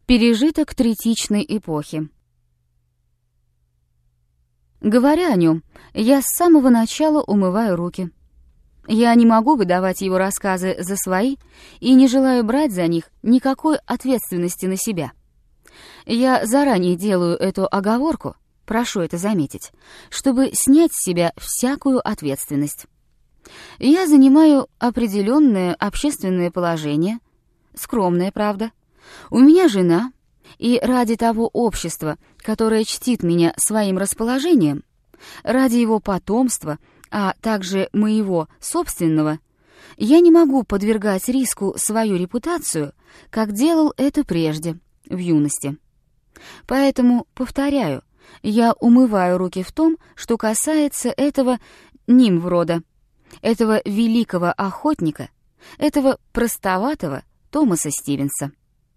Пережиток третичной эпохи. Говоря о нем, я с самого начала умываю руки. Я не могу выдавать его рассказы за свои и не желаю брать за них никакой ответственности на себя. Я заранее делаю эту оговорку, прошу это заметить, чтобы снять с себя всякую ответственность. Я занимаю определенное общественное положение, скромное, правда. У меня жена, и ради того общества, которое чтит меня своим расположением, ради его потомства, а также моего собственного, я не могу подвергать риску свою репутацию, как делал это прежде, в юности. Поэтому, повторяю, я умываю руки в том, что касается этого нимврода, этого великого охотника, этого простоватого Томаса Стивенса.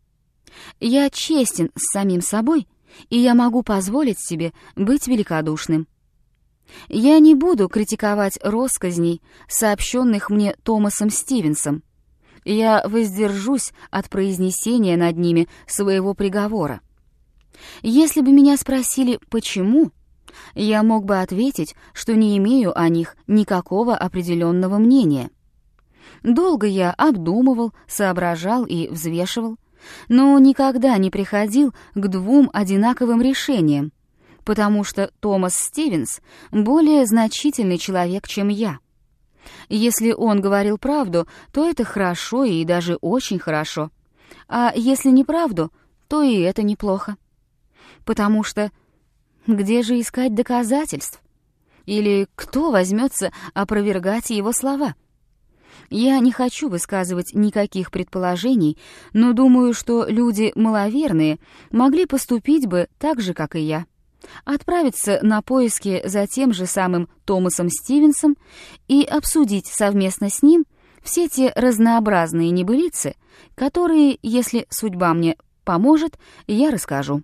Я честен с самим собой, и я могу позволить себе быть великодушным. Я не буду критиковать россказней, сообщенных мне Томасом Стивенсом. Я воздержусь от произнесения над ними своего приговора. Если бы меня спросили «почему?», я мог бы ответить, что не имею о них никакого определенного мнения. Долго я обдумывал, соображал и взвешивал, но никогда не приходил к двум одинаковым решениям, потому что Томас Стивенс более значительный человек, чем я. Если он говорил правду, то это хорошо и даже очень хорошо, а если неправду, то и это неплохо. Потому что где же искать доказательств? Или кто возьмется опровергать его слова? Я не хочу высказывать никаких предположений, но думаю, что люди маловерные могли поступить бы так же, как и я. Отправиться на поиски за тем же самым Томасом Стивенсом и обсудить совместно с ним все те разнообразные небылицы, которые, если судьба мне поможет, я расскажу.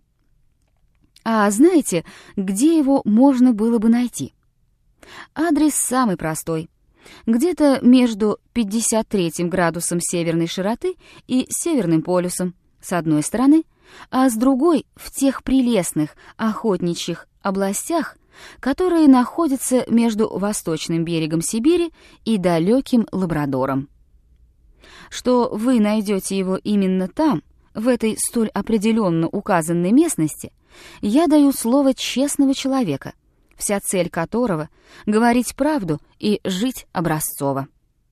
А знаете, где его можно было бы найти? Адрес самый простой. Где-то между 53 градусом северной широты и Северным полюсом, с одной стороны, а с другой — в тех прелестных охотничьих областях, которые находятся между восточным берегом Сибири и далеким Лабрадором. Что вы найдете его именно там, в этой столь определенно указанной местности, я даю слово честного человека, вся цель которого — говорить правду и жить образцово.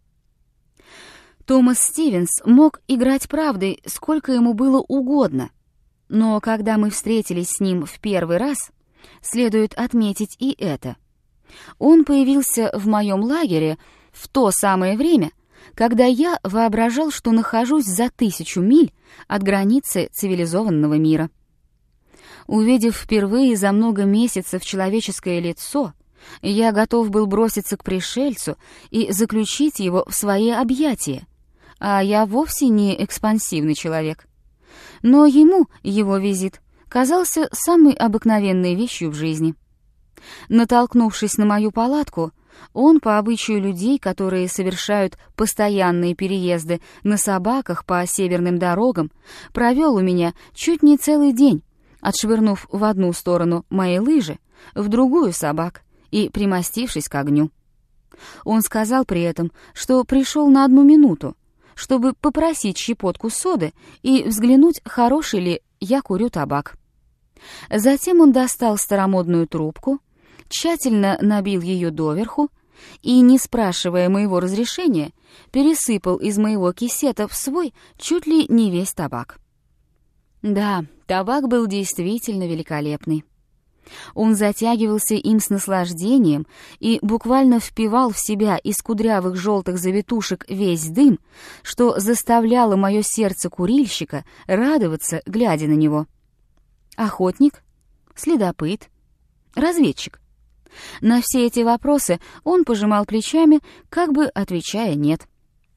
Томас Стивенс мог играть правдой сколько ему было угодно, но когда мы встретились с ним в первый раз, следует отметить и это. Он появился в моем лагере в то самое время, когда я воображал, что нахожусь за 1000 миль от границы цивилизованного мира. Увидев впервые за много месяцев человеческое лицо, я готов был броситься к пришельцу и заключить его в свои объятия, а я вовсе не экспансивный человек. Но ему его визит казался самой обыкновенной вещью в жизни. Натолкнувшись на мою палатку, он, по обычаю людей, которые совершают постоянные переезды на собаках по северным дорогам, провел у меня чуть не целый день, отшвырнув в одну сторону мои лыжи, в другую собак и примостившись к огню. Он сказал при этом, что пришел на 1 минуту, чтобы попросить щепотку соды и взглянуть, хороший ли я курю табак. Затем он достал старомодную трубку, тщательно набил ее доверху и, не спрашивая моего разрешения, пересыпал из моего кисета в свой чуть ли не весь табак. Да, табак был действительно великолепный. Он затягивался им с наслаждением и буквально впивал в себя из кудрявых желтых завитушек весь дым, что заставляло мое сердце курильщика радоваться, глядя на него. Охотник? Следопыт? Разведчик? На все эти вопросы он пожимал плечами, как бы отвечая «нет».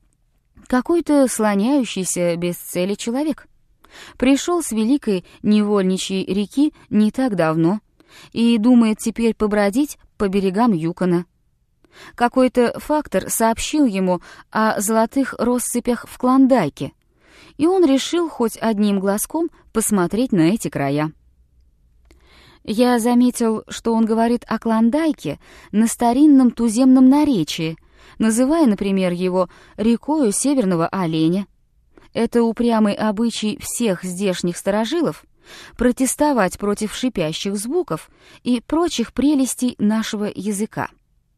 Какой-то слоняющийся без цели человек. Пришел с великой невольничьей реки не так давно и думает теперь побродить по берегам Юкона. Какой-то фактор сообщил ему о золотых россыпях в Клондайке, и он решил хоть одним глазком посмотреть на эти края. Я заметил, что он говорит о Клондайке на старинном туземном наречии, называя, например, его рекою Северного Оленя. Это упрямый обычай всех здешних старожилов протестовать против шипящих звуков и прочих прелестей нашего языка.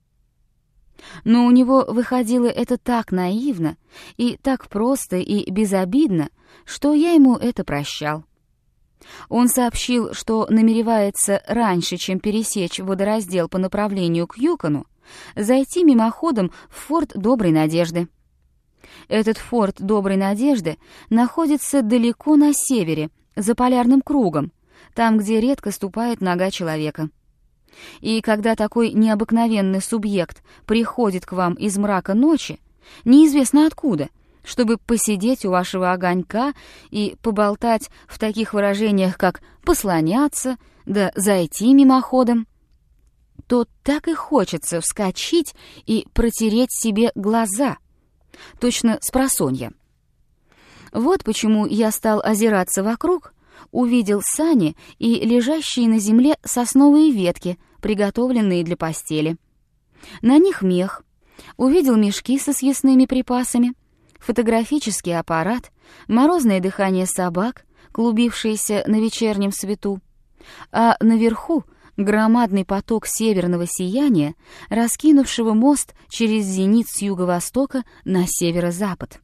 Но у него выходило это так наивно и так просто и безобидно, что я ему это прощал. Он сообщил, что намеревается раньше, чем пересечь водораздел по направлению к Юкону, зайти мимоходом в форт Доброй Надежды. Этот форт Доброй Надежды находится далеко на севере, за полярным кругом, там, где редко ступает нога человека. И когда такой необыкновенный субъект приходит к вам из мрака ночи, неизвестно откуда, чтобы посидеть у вашего огонька и поболтать в таких выражениях, как «послоняться», да «зайти мимоходом», то так и хочется вскочить и протереть себе глаза, точно спросонья. Вот почему я стал озираться вокруг, увидел сани и лежащие на земле сосновые ветки, приготовленные для постели. На них мех, увидел мешки со съестными припасами, фотографический аппарат, морозное дыхание собак, клубившиеся на вечернем свету, а наверху громадный поток северного сияния, раскинувшего мост через зенит с юго-востока на северо-запад.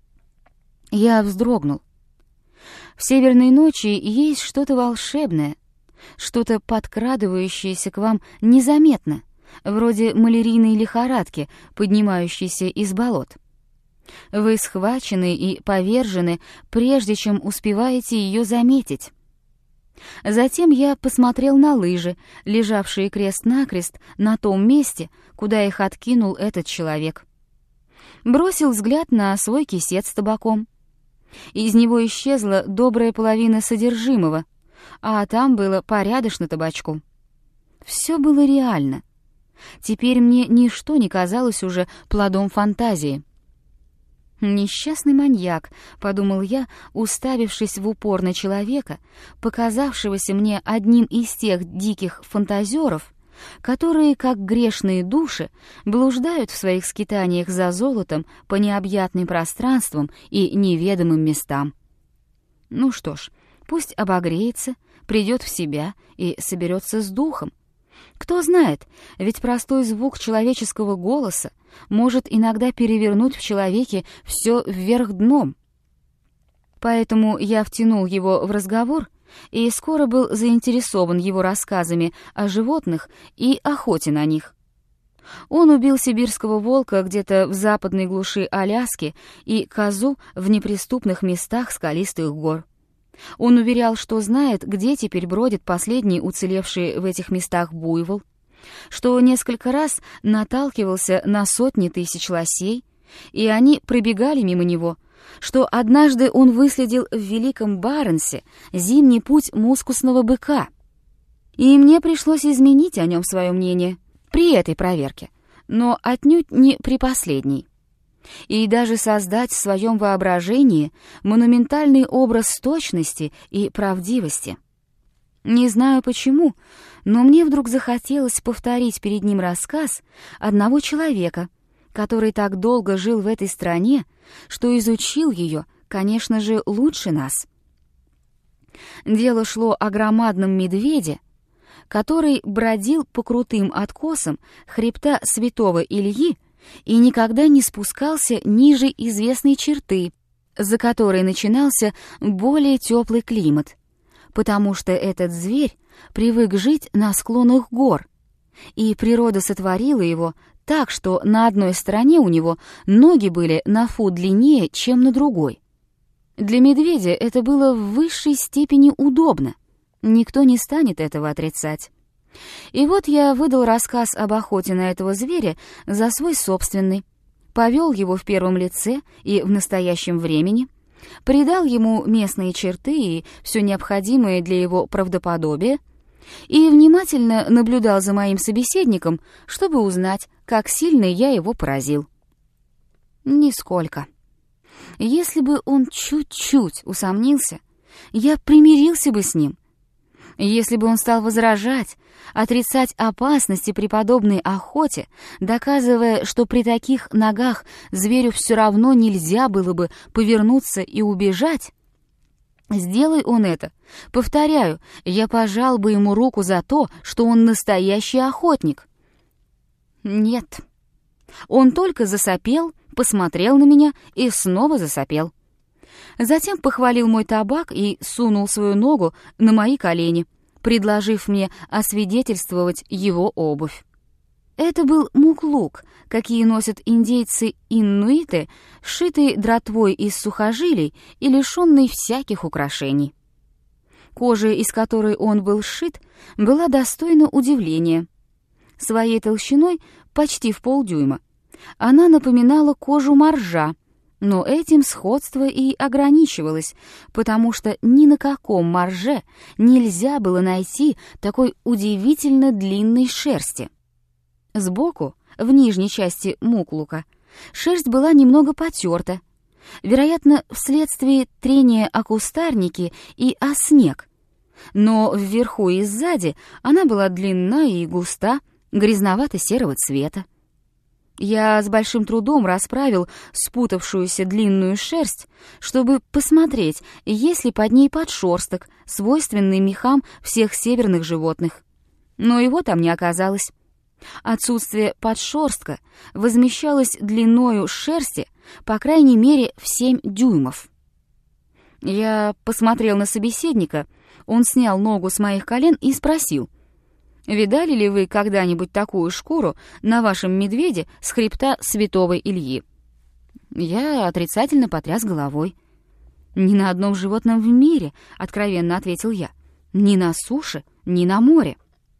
Я вздрогнул. В северной ночи есть что-то волшебное, что-то подкрадывающееся к вам незаметно, вроде малярийной лихорадки, поднимающейся из болот. Вы схвачены и повержены, прежде чем успеваете ее заметить. Затем я посмотрел на лыжи, лежавшие крест-накрест на том месте, куда их откинул этот человек. Бросил взгляд на свой кисет с табаком. Из него исчезла добрая половина содержимого, а там было порядочно табачку. Все было реально. Теперь мне ничто не казалось уже плодом фантазии. «Несчастный маньяк», — подумал я, уставившись в упор на человека, показавшегося мне одним из тех диких фантазеров, которые, как грешные души, блуждают в своих скитаниях за золотом по необъятным пространствам и неведомым местам. Ну что ж, пусть обогреется, придет в себя и соберется с духом. Кто знает, ведь простой звук человеческого голоса может иногда перевернуть в человеке все вверх дном. Поэтому я втянул его в разговор и скоро был заинтересован его рассказами о животных и охоте на них. Он убил сибирского волка где-то в западной глуши Аляски и козу в неприступных местах скалистых гор. Он уверял, что знает, где теперь бродит последний уцелевший в этих местах буйвол, что несколько раз наталкивался на сотни тысяч лосей, и они пробегали мимо него, что однажды он выследил в Великом Баренсе зимний путь мускусного быка. И мне пришлось изменить о нем свое мнение при этой проверке, но отнюдь не при последней. И даже создать в своем воображении монументальный образ точности и правдивости. Не знаю почему, но мне вдруг захотелось повторить перед ним рассказ одного человека, который так долго жил в этой стране, что изучил ее, конечно же, лучше нас. Дело шло о громадном медведе, который бродил по крутым откосам хребта Святого Ильи и никогда не спускался ниже известной черты, за которой начинался более теплый климат, потому что этот зверь привык жить на склонах гор, и природа сотворила его так, что на одной стороне у него ноги были на фут длиннее, чем на другой. Для медведя это было в высшей степени удобно, никто не станет этого отрицать. И вот я выдал рассказ об охоте на этого зверя за свой собственный, повел его в первом лице и в настоящем времени, придал ему местные черты и все необходимое для его правдоподобия, и внимательно наблюдал за моим собеседником, чтобы узнать, как сильно я его поразил. Нисколько. Если бы он чуть-чуть усомнился, я примирился бы с ним. Если бы он стал возражать, отрицать опасности при подобной охоте, доказывая, что при таких ногах зверю все равно нельзя было бы повернуться и убежать, сделай он это, повторяю, я пожал бы ему руку за то, что он настоящий охотник. Нет. Он только засопел, посмотрел на меня и снова засопел. Затем похвалил мой табак и сунул свою ногу на мои колени, предложив мне освидетельствовать его обувь. Это был муклук, какие носят индейцы-иннуиты, сшитый дратвой из сухожилий и лишенный всяких украшений. Кожа, из которой он был сшит, была достойна удивления. Своей толщиной почти в полдюйма. Она напоминала кожу моржа, но этим сходство и ограничивалось, потому что ни на каком морже нельзя было найти такой удивительно длинной шерсти. Сбоку, в нижней части муклука, шерсть была немного потерта, вероятно, вследствие трения о кустарники и о снег, но вверху и сзади она была длинна и густа, грязновато-серого цвета. Я с большим трудом расправил спутавшуюся длинную шерсть, чтобы посмотреть, есть ли под ней подшерсток, свойственный мехам всех северных животных. Но его там не оказалось. Отсутствие подшерстка возмещалось длиною шерсти, по крайней мере, в 7 дюймов. Я посмотрел на собеседника, он снял ногу с моих колен и спросил: «Видали ли вы когда-нибудь такую шкуру на вашем медведе с хребта святого Ильи?» Я отрицательно потряс головой. «Ни на одном животном в мире», — откровенно ответил я, — «ни на суше, ни на море».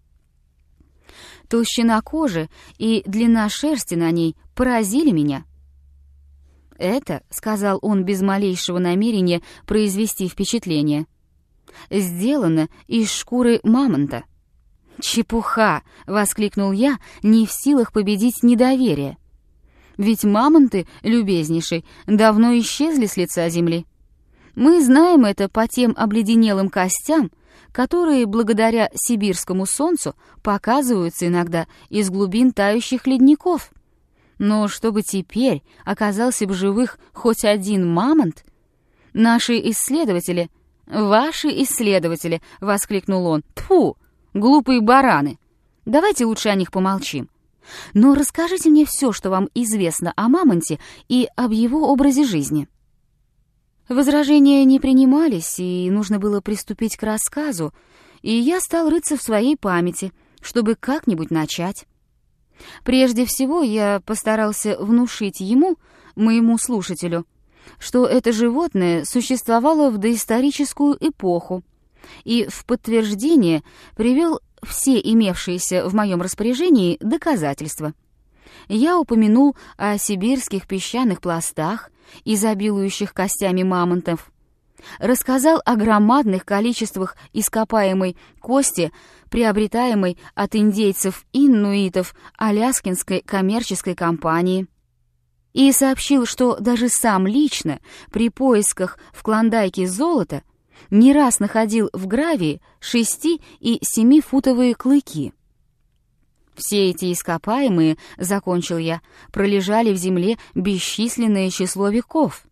Толщина кожи и длина шерсти на ней поразили меня. «Это», — сказал он без малейшего намерения произвести впечатление, — «сделано из шкуры мамонта». «Чепуха!» — воскликнул я, не в силах победить недоверие. «Ведь мамонты, любезнейший, давно исчезли с лица земли. Мы знаем это по тем обледенелым костям, которые, благодаря сибирскому солнцу, показываются иногда из глубин тающих ледников. Но чтобы теперь оказался в живых хоть один мамонт, наши исследователи...» «Ваши исследователи!» — воскликнул он. «Тьфу! Глупые бараны! Давайте лучше о них помолчим. Но расскажите мне все, что вам известно о мамонте и об его образе жизни». Возражения не принимались, и нужно было приступить к рассказу, и я стал рыться в своей памяти, чтобы как-нибудь начать. Прежде всего я постарался внушить ему, моему слушателю, что это животное существовало в доисторическую эпоху, и в подтверждение привел все имевшиеся в моем распоряжении доказательства. Я упомянул о сибирских песчаных пластах, изобилующих костями мамонтов, рассказал о громадных количествах ископаемой кости, приобретаемой от индейцев-иннуитов Аляскинской коммерческой компании, и сообщил, что даже сам лично при поисках в Клондайке золота не раз находил в гравии 6- и 7-футовые клыки. Все эти ископаемые, закончил я, пролежали в земле бесчисленное число веков.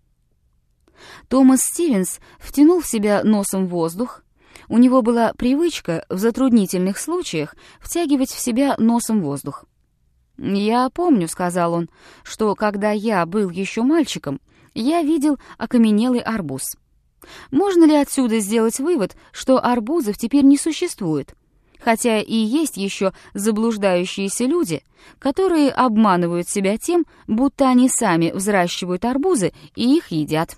Томас Стивенс втянул в себя носом воздух. У него была привычка в затруднительных случаях втягивать в себя носом воздух. «Я помню», — сказал он, — «что когда я был еще мальчиком, я видел окаменелый арбуз. Можно ли отсюда сделать вывод, что арбузов теперь не существует, хотя и есть еще заблуждающиеся люди, которые обманывают себя тем, будто они сами взращивают арбузы и их едят?»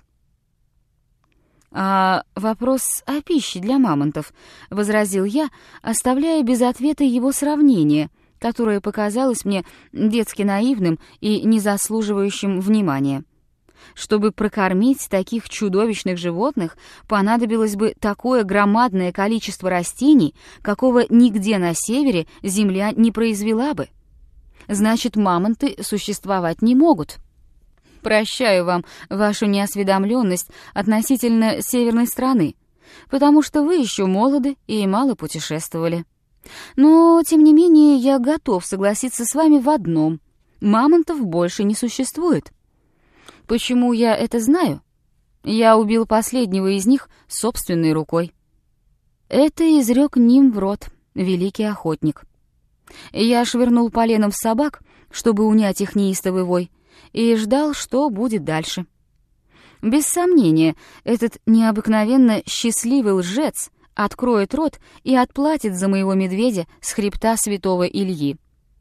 «А вопрос о пище для мамонтов», — возразил я, оставляя без ответа его сравнение, которое показалось мне детски наивным и не заслуживающим внимания. Чтобы прокормить таких чудовищных животных, понадобилось бы такое громадное количество растений, какого нигде на севере земля не произвела бы. Значит, мамонты существовать не могут. Прощаю вам вашу неосведомленность относительно северной страны, потому что вы еще молоды и мало путешествовали. Но, тем не менее, я готов согласиться с вами в одном. Мамонтов больше не существует. Почему я это знаю? Я убил последнего из них собственной рукой. Это изрек Нимврод, великий охотник. Я швырнул поленом в собак, чтобы унять их неистовый вой, и ждал, что будет дальше. Без сомнения, этот необыкновенно счастливый лжец откроет рот и отплатит за моего медведя с хребта святого Ильи.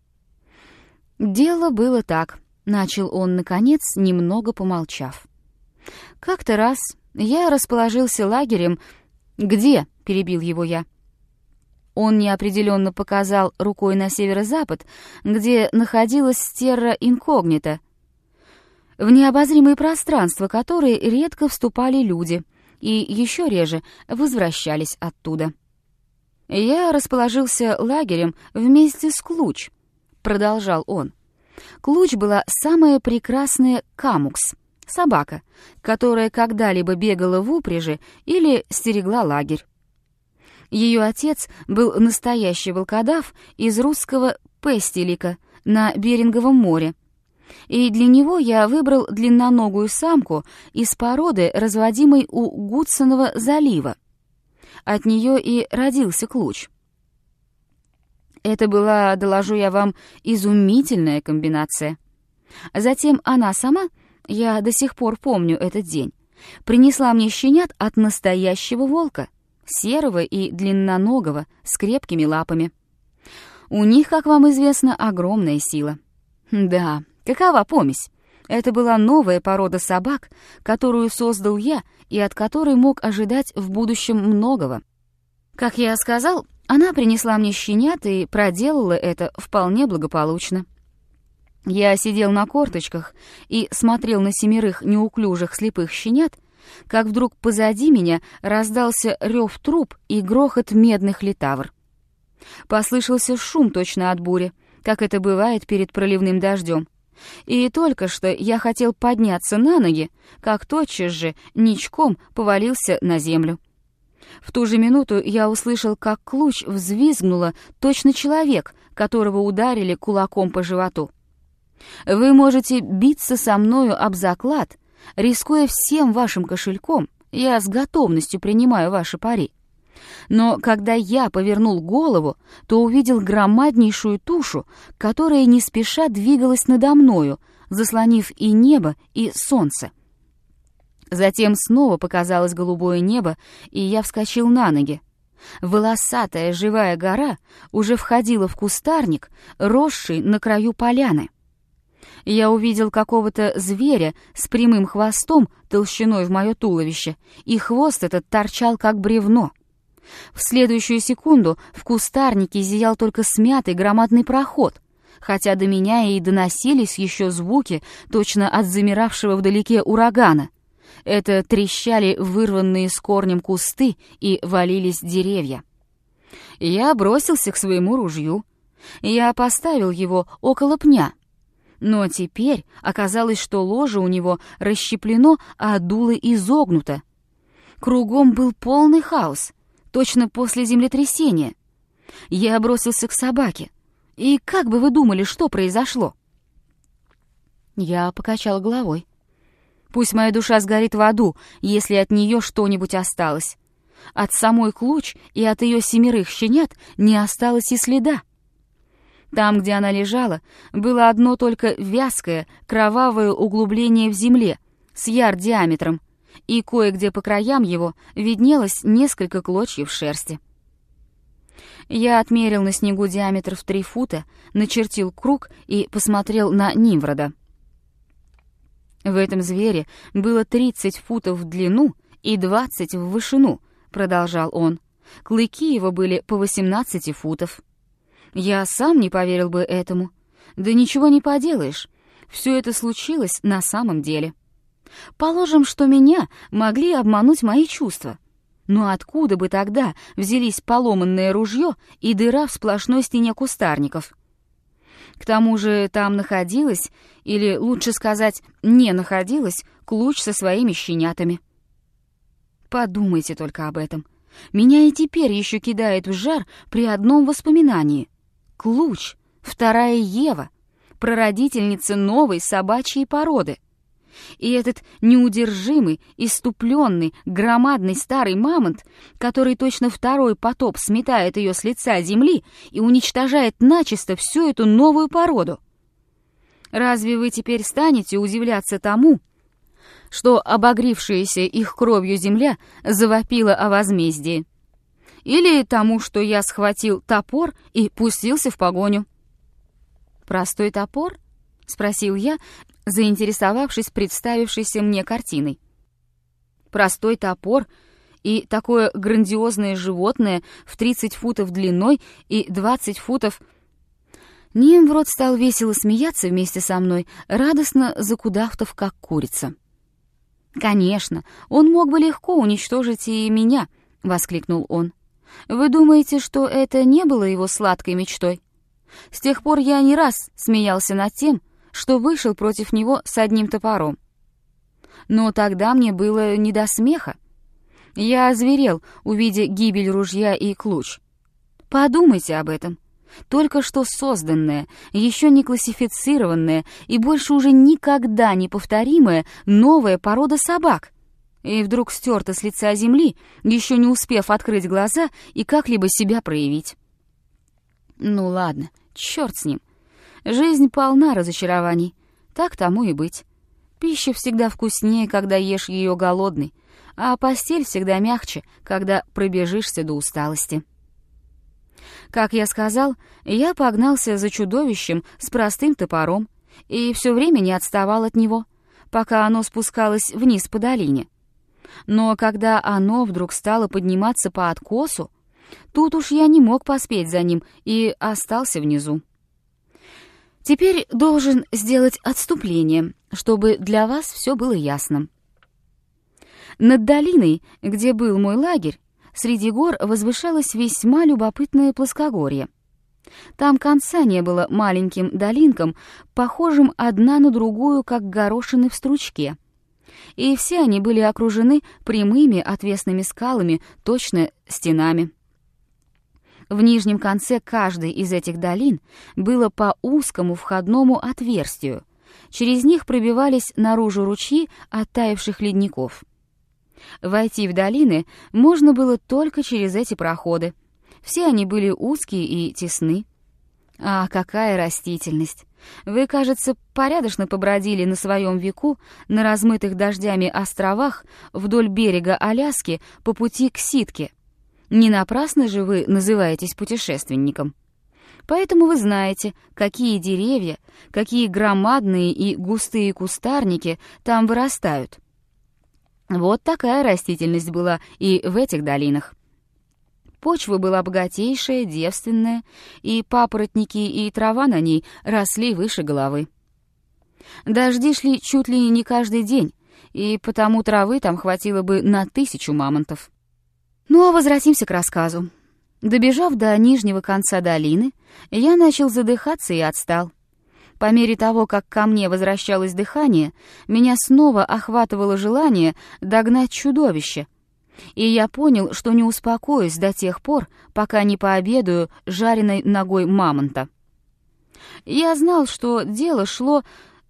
«Дело было так», — начал он, наконец, немного помолчав. «Как-то раз я расположился лагерем...» «Где?» — перебил его я. Он неопределенно показал рукой на северо-запад, где находилась терра инкогнита, в необозримое пространство которой редко вступали люди и еще реже возвращались оттуда. «Я расположился лагерем вместе с Клуч», — продолжал он. Клуч была самая прекрасная камукс, собака, которая когда-либо бегала в упряжи или стерегла лагерь. Ее отец был настоящий волкодав из русского Пестелика на Беринговом море, и для него я выбрал длинноногую самку из породы, разводимой у Гудсонова залива. От нее и родился Клуч. Это была, доложу я вам, изумительная комбинация. Затем она сама, я до сих пор помню этот день, принесла мне щенят от настоящего волка, серого и длинноногого, с крепкими лапами. У них, как вам известно, огромная сила. Да, какова помесь? Это была новая порода собак, которую создал я и от которой мог ожидать в будущем многого. Как я сказал, она принесла мне щенят и проделала это вполне благополучно. Я сидел на корточках и смотрел на 7 неуклюжих слепых щенят, как вдруг позади меня раздался рев труб и грохот медных литавр. Послышался шум точно от бури, как это бывает перед проливным дождем. И только что я хотел подняться на ноги, как тотчас же ничком повалился на землю. В ту же минуту я услышал, как Клуч взвизгнула точно человек, которого ударили кулаком по животу. Вы можете биться со мною об заклад, рискуя всем вашим кошельком, я с готовностью принимаю ваши пари. Но когда я повернул голову, то увидел громаднейшую тушу, которая не спеша двигалась надо мною, заслонив и небо, и солнце. Затем снова показалось голубое небо, и я вскочил на ноги. Волосатая живая гора уже входила в кустарник, росший на краю поляны. Я увидел какого-то зверя с прямым хвостом толщиной в мое туловище, и хвост этот торчал как бревно. В следующую секунду в кустарнике зиял только смятый громадный проход, хотя до меня и доносились еще звуки, точно от замиравшего вдалеке урагана. Это трещали вырванные с корнем кусты и валились деревья. Я бросился к своему ружью. Я поставил его около пня. Но теперь оказалось, что ложе у него расщеплено, а дуло изогнуто. Кругом был полный хаос, точно после землетрясения. Я бросился к собаке. И как бы вы думали, что произошло? Я покачал головой. Пусть моя душа сгорит в аду, если от нее что-нибудь осталось. От самой Клуч и от ее 7 щенят не осталось и следа. Там, где она лежала, было одно только вязкое, кровавое углубление в земле с ярд диаметром, и кое-где по краям его виднелось несколько клочьев шерсти. Я отмерил на снегу диаметр в 3 фута, начертил круг и посмотрел на Нимврода. В этом звере было 30 футов в длину и 20 в вышину, продолжал он. Клыки его были по 18 футов. Я сам не поверил бы этому. Да ничего не поделаешь. Все это случилось на самом деле. Положим, что меня могли обмануть мои чувства. Но откуда бы тогда взялись поломанное ружье и дыра в сплошной стене кустарников? К тому же там находилась, или лучше сказать, не находилась, Клуч со своими щенятами. Подумайте только об этом. Меня и теперь еще кидает в жар при одном воспоминании. Клуч, вторая Ева, прародительница новой собачьей породы. И этот неудержимый, исступленный, громадный старый мамонт, который точно второй потоп сметает ее с лица земли и уничтожает начисто всю эту новую породу. Разве вы теперь станете удивляться тому, что обогревшаяся их кровью земля завопила о возмездии? Или тому, что я схватил топор и пустился в погоню? «Простой топор?» — спросил я, заинтересовавшись представившейся мне картиной. Простой топор и такое грандиозное животное в 30 футов длиной и 20 футов... Нимврод стал весело смеяться вместе со мной, радостно закудахтав, как курица. «Конечно, он мог бы легко уничтожить и меня», — воскликнул он. «Вы думаете, что это не было его сладкой мечтой? С тех пор я не раз смеялся над тем, что вышел против него с одним топором. Но тогда мне было не до смеха. Я озверел, увидя гибель ружья и Клуч. Подумайте об этом. Только что созданная, еще не классифицированная и больше уже никогда не повторимая новая порода собак. И вдруг стерта с лица земли, еще не успев открыть глаза и как-либо себя проявить. Ну ладно, черт с ним. Жизнь полна разочарований, так тому и быть. Пища всегда вкуснее, когда ешь ее голодный, а постель всегда мягче, когда пробежишься до усталости. Как я сказал, я погнался за чудовищем с простым топором и все время не отставал от него, пока оно спускалось вниз по долине. Но когда оно вдруг стало подниматься по откосу, тут уж я не мог поспеть за ним и остался внизу. Теперь должен сделать отступление, чтобы для вас все было ясно. Над долиной, где был мой лагерь, среди гор возвышалось весьма любопытное плоскогорье. Там конца не было маленьким долинкам, похожим одна на другую, как горошины в стручке. И все они были окружены прямыми отвесными скалами, точно стенами. В нижнем конце каждой из этих долин было по узкому входному отверстию. Через них пробивались наружу ручьи оттаивших ледников. Войти в долины можно было только через эти проходы. Все они были узкие и тесны. А какая растительность! Вы, кажется, порядочно побродили на своем веку на размытых дождями островах вдоль берега Аляски по пути к Ситке. Не напрасно же вы называетесь путешественником. Поэтому вы знаете, какие деревья, какие громадные и густые кустарники там вырастают. Вот такая растительность была и в этих долинах. Почва была богатейшая, девственная, и папоротники и трава на ней росли выше головы. Дожди шли чуть ли не каждый день, и потому травы там хватило бы на 1000 мамонтов. Ну а возвратимся к рассказу. Добежав до нижнего конца долины, я начал задыхаться и отстал. По мере того, как ко мне возвращалось дыхание, меня снова охватывало желание догнать чудовище, и я понял, что не успокоюсь до тех пор, пока не пообедаю жареной ногой мамонта. Я знал, что дело шло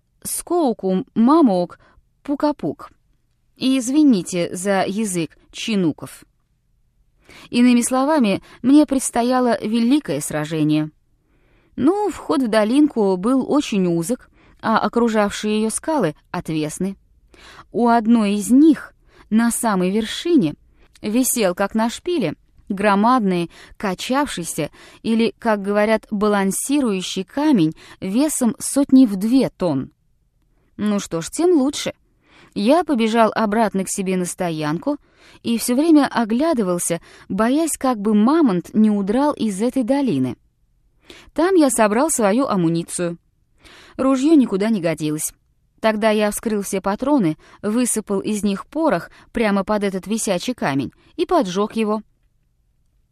скоукум-мамоук-пукапук, и извините за язык чинуков. Иными словами, мне предстояло великое сражение. Ну, вход в долинку был очень узок, а окружавшие ее скалы отвесны. У одной из них, на самой вершине, висел, как на шпиле, громадный, качавшийся или, как говорят, балансирующий камень весом 102 тонн. Ну что ж, тем лучше. Я побежал обратно к себе на стоянку и все время оглядывался, боясь, как бы мамонт не удрал из этой долины. Там я собрал свою амуницию. Ружье никуда не годилось. Тогда я вскрыл все патроны, высыпал из них порох прямо под этот висячий камень и поджег его.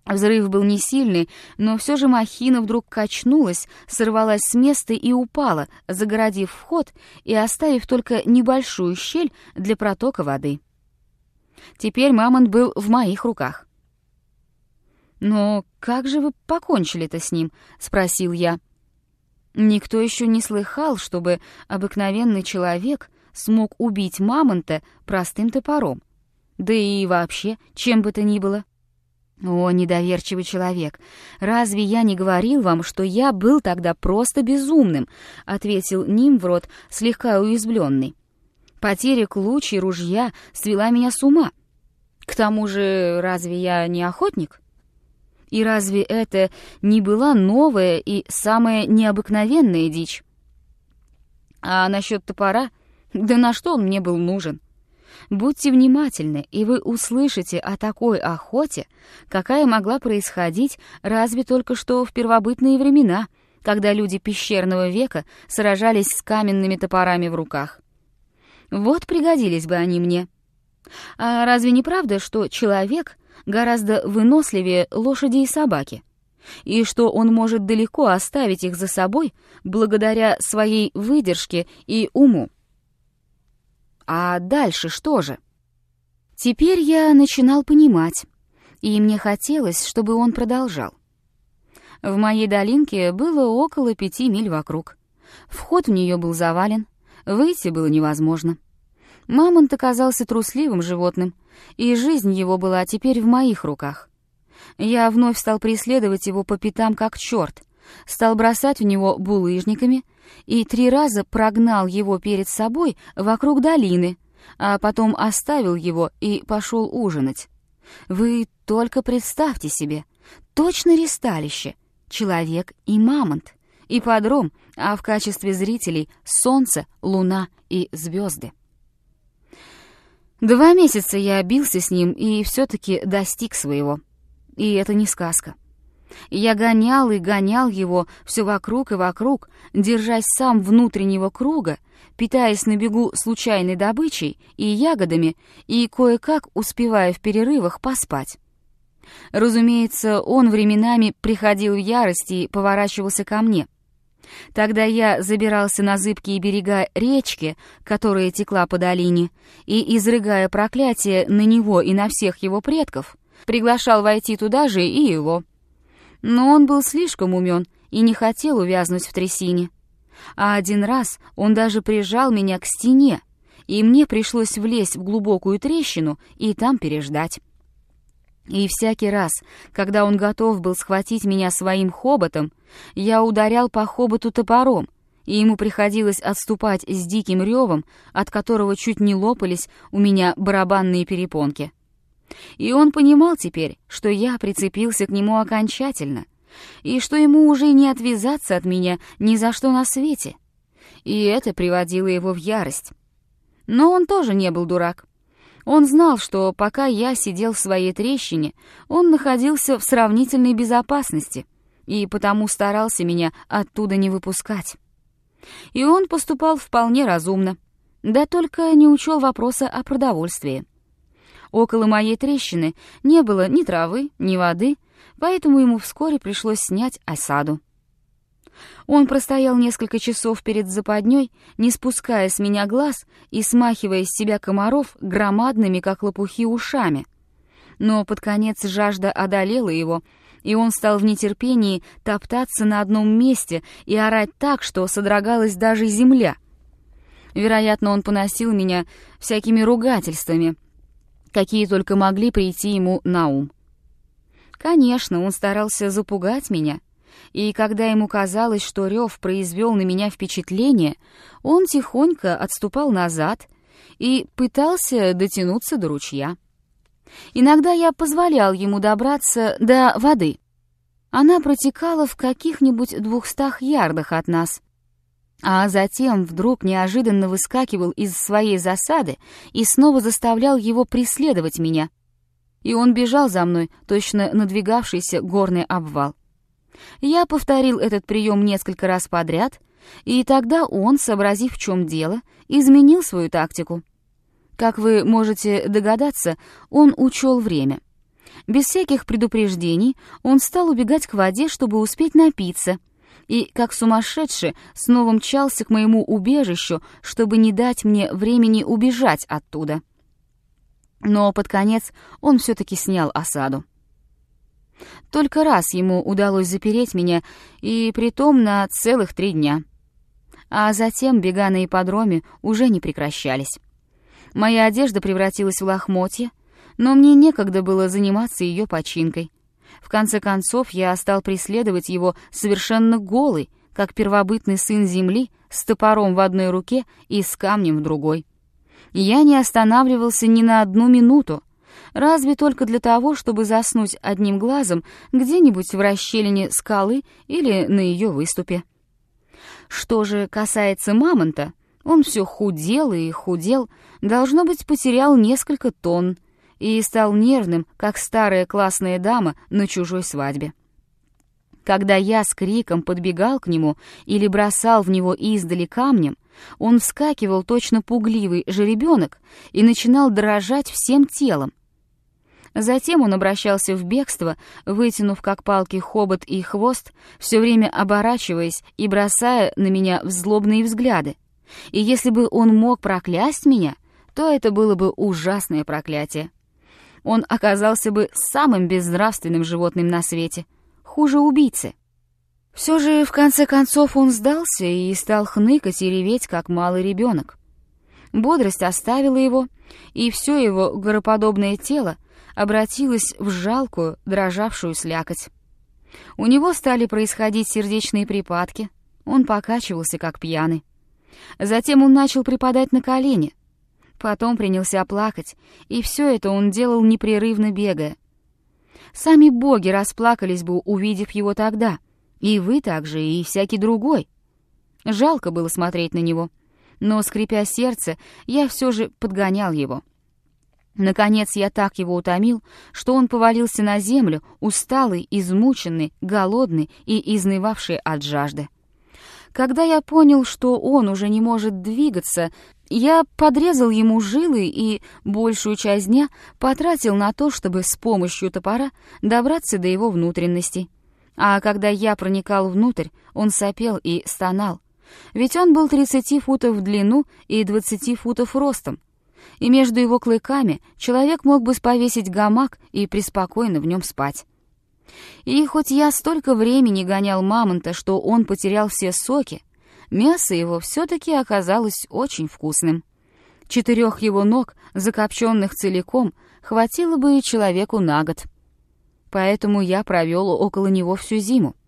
Взрыв был не сильный, но все же махина вдруг качнулась, сорвалась с места и упала, загородив вход и оставив только небольшую щель для протока воды. Теперь мамонт был в моих руках. «Но как же вы покончили-то с ним?» — спросил я. Никто еще не слыхал, чтобы обыкновенный человек смог убить мамонта простым топором. Да и вообще, чем бы то ни было. «О, недоверчивый человек, разве я не говорил вам, что я был тогда просто безумным?» — ответил Нимврод, слегка уязвленный. «Потеря клуч и ружья свела меня с ума. К тому же, разве я не охотник? И разве это не была новая и самая необыкновенная дичь? А насчет топора, да на что он мне был нужен? Будьте внимательны, и вы услышите о такой охоте, какая могла происходить разве только что в первобытные времена, когда люди пещерного века сражались с каменными топорами в руках. Вот пригодились бы они мне. А разве не правда, что человек гораздо выносливее лошади и собаки, и что он может далеко оставить их за собой благодаря своей выдержке и уму? А дальше что же? Теперь я начинал понимать, и мне хотелось, чтобы он продолжал. В моей долинке было около 5 миль вокруг. Вход в нее был завален, выйти было невозможно. Мамонт оказался трусливым животным, и жизнь его была теперь в моих руках. Я вновь стал преследовать его по пятам как черт, стал бросать в него булыжниками и 3 раза прогнал его перед собой вокруг долины, а потом оставил его и пошел ужинать. Вы только представьте себе, точно ристалище, человек и мамонт, ипподром, а в качестве зрителей солнце, луна и звезды. 2 месяца я бился с ним и все-таки достиг своего. И это не сказка. Я гонял и гонял его все вокруг и вокруг, держась сам внутреннего круга, питаясь на бегу случайной добычей и ягодами, и кое-как успевая в перерывах поспать. Разумеется, он временами приходил в ярость и поворачивался ко мне. Тогда я забирался на зыбкие берега речки, которая текла по долине, и, изрыгая проклятие на него и на всех его предков, приглашал войти туда же и его. Но он был слишком умен и не хотел увязнуть в трясине. А один раз он даже прижал меня к стене, и мне пришлось влезть в глубокую трещину и там переждать. И всякий раз, когда он готов был схватить меня своим хоботом, я ударял по хоботу топором, и ему приходилось отступать с диким ревом, от которого чуть не лопались у меня барабанные перепонки. И он понимал теперь, что я прицепился к нему окончательно, и что ему уже не отвязаться от меня ни за что на свете. И это приводило его в ярость. Но он тоже не был дурак. Он знал, что пока я сидел в своей трещине, он находился в сравнительной безопасности, и потому старался меня оттуда не выпускать. И он поступал вполне разумно, да только не учел вопроса о продовольствии. Около моей трещины не было ни травы, ни воды, поэтому ему вскоре пришлось снять осаду. Он простоял несколько часов перед западней, не спуская с меня глаз и смахивая с себя комаров громадными, как лопухи, ушами. Но под конец жажда одолела его, и он стал в нетерпении топтаться на одном месте и орать так, что содрогалась даже земля. Вероятно, он поносил меня всякими ругательствами, какие только могли прийти ему на ум. Конечно, он старался запугать меня, и когда ему казалось, что рев произвел на меня впечатление, он тихонько отступал назад и пытался дотянуться до ручья. Иногда я позволял ему добраться до воды. Она протекала в каких-нибудь 200 ярдах от нас, а затем вдруг неожиданно выскакивал из своей засады и снова заставлял его преследовать меня. И он бежал за мной, точно надвигавшийся горный обвал. Я повторил этот прием несколько раз подряд, и тогда он, сообразив, в чем дело, изменил свою тактику. Как вы можете догадаться, он учел время. Без всяких предупреждений он стал убегать к воде, чтобы успеть напиться, и, как сумасшедший, снова мчался к моему убежищу, чтобы не дать мне времени убежать оттуда. Но под конец он все-таки снял осаду. Только раз ему удалось запереть меня, и притом на целых 3 дня. А затем бега на ипподроме уже не прекращались. Моя одежда превратилась в лохмотья, но мне некогда было заниматься ее починкой. В конце концов, я стал преследовать его совершенно голый, как первобытный сын земли, с топором в одной руке и с камнем в другой. Я не останавливался ни на 1 минуту, разве только для того, чтобы заснуть одним глазом где-нибудь в расщелине скалы или на ее выступе. Что же касается мамонта, он все худел и худел, должно быть, потерял несколько тонн, и стал нервным, как старая классная дама на чужой свадьбе. Когда я с криком подбегал к нему или бросал в него издали камнем, он вскакивал точно пугливый жеребенок и начинал дрожать всем телом. Затем он обращался в бегство, вытянув как палки хобот и хвост, все время оборачиваясь и бросая на меня злобные взгляды. И если бы он мог проклясть меня, то это было бы ужасное проклятие. Он оказался бы самым безнравственным животным на свете, хуже убийцы. Все же, в конце концов, он сдался и стал хныкать и реветь, как малый ребенок. Бодрость оставила его, и все его гороподобное тело обратилось в жалкую, дрожавшую слякоть. У него стали происходить сердечные припадки, он покачивался, как пьяный. Затем он начал припадать на колени, потом принялся плакать, и все это он делал непрерывно бегая. Сами боги расплакались бы, увидев его тогда, и вы также, и всякий другой. Жалко было смотреть на него, но, скрипя сердце, я все же подгонял его. Наконец я так его утомил, что он повалился на землю, усталый, измученный, голодный и изнывавший от жажды. Когда я понял, что он уже не может двигаться, я подрезал ему жилы и большую часть дня потратил на то, чтобы с помощью топора добраться до его внутренностей. А когда я проникал внутрь, он сопел и стонал, ведь он был 30 футов в длину и 20 футов ростом, и между его клыками человек мог бы повесить гамак и преспокойно в нем спать. И хоть я столько времени гонял мамонта, что он потерял все соки, мясо его все-таки оказалось очень вкусным. 4 его ног, закопченных целиком, хватило бы и человеку на год. Поэтому я провел около него всю зиму.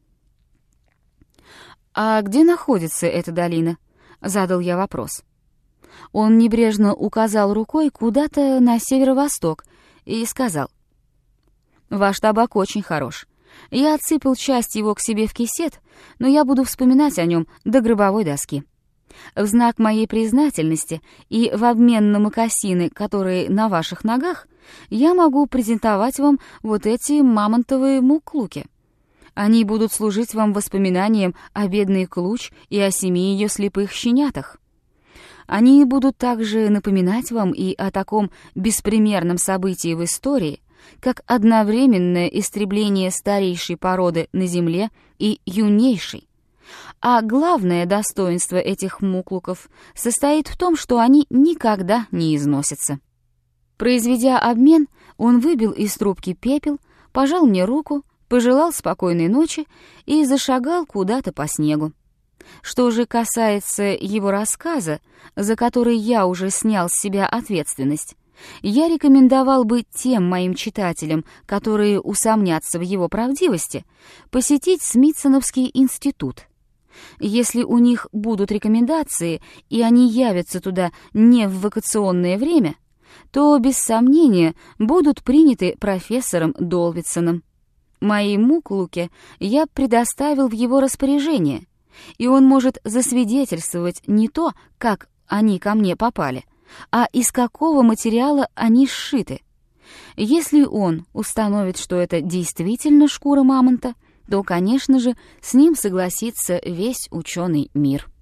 «А где находится эта долина?» — задал я вопрос. Он небрежно указал рукой куда-то на северо-восток и сказал: «Ваш табак очень хорош. Я отсыпал часть его к себе в кисет, но я буду вспоминать о нем до гробовой доски. В знак моей признательности и в обмен на мокасины, которые на ваших ногах, я могу презентовать вам вот эти мамонтовые муклуки. Они будут служить вам воспоминанием о бедной Клуч и о 7 ее слепых щенятах. Они будут также напоминать вам и о таком беспримерном событии в истории, как одновременное истребление старейшей породы на Земле и юнейшей. А главное достоинство этих муклуков состоит в том, что они никогда не износятся». Произведя обмен, он выбил из трубки пепел, пожал мне руку, пожелал спокойной ночи и зашагал куда-то по снегу. Что же касается его рассказа, за который я уже снял с себя ответственность, я рекомендовал бы тем моим читателям, которые усомнятся в его правдивости, посетить Смитсоновский институт. Если у них будут рекомендации, и они явятся туда не в вакационное время, то, без сомнения, будут приняты профессором Долвитсоном. Мои муклуки я предоставил в его распоряжение, и он может засвидетельствовать не то, как они ко мне попали, а из какого материала они сшиты. Если он установит, что это действительно шкура мамонта, то, конечно же, с ним согласится весь ученый мир.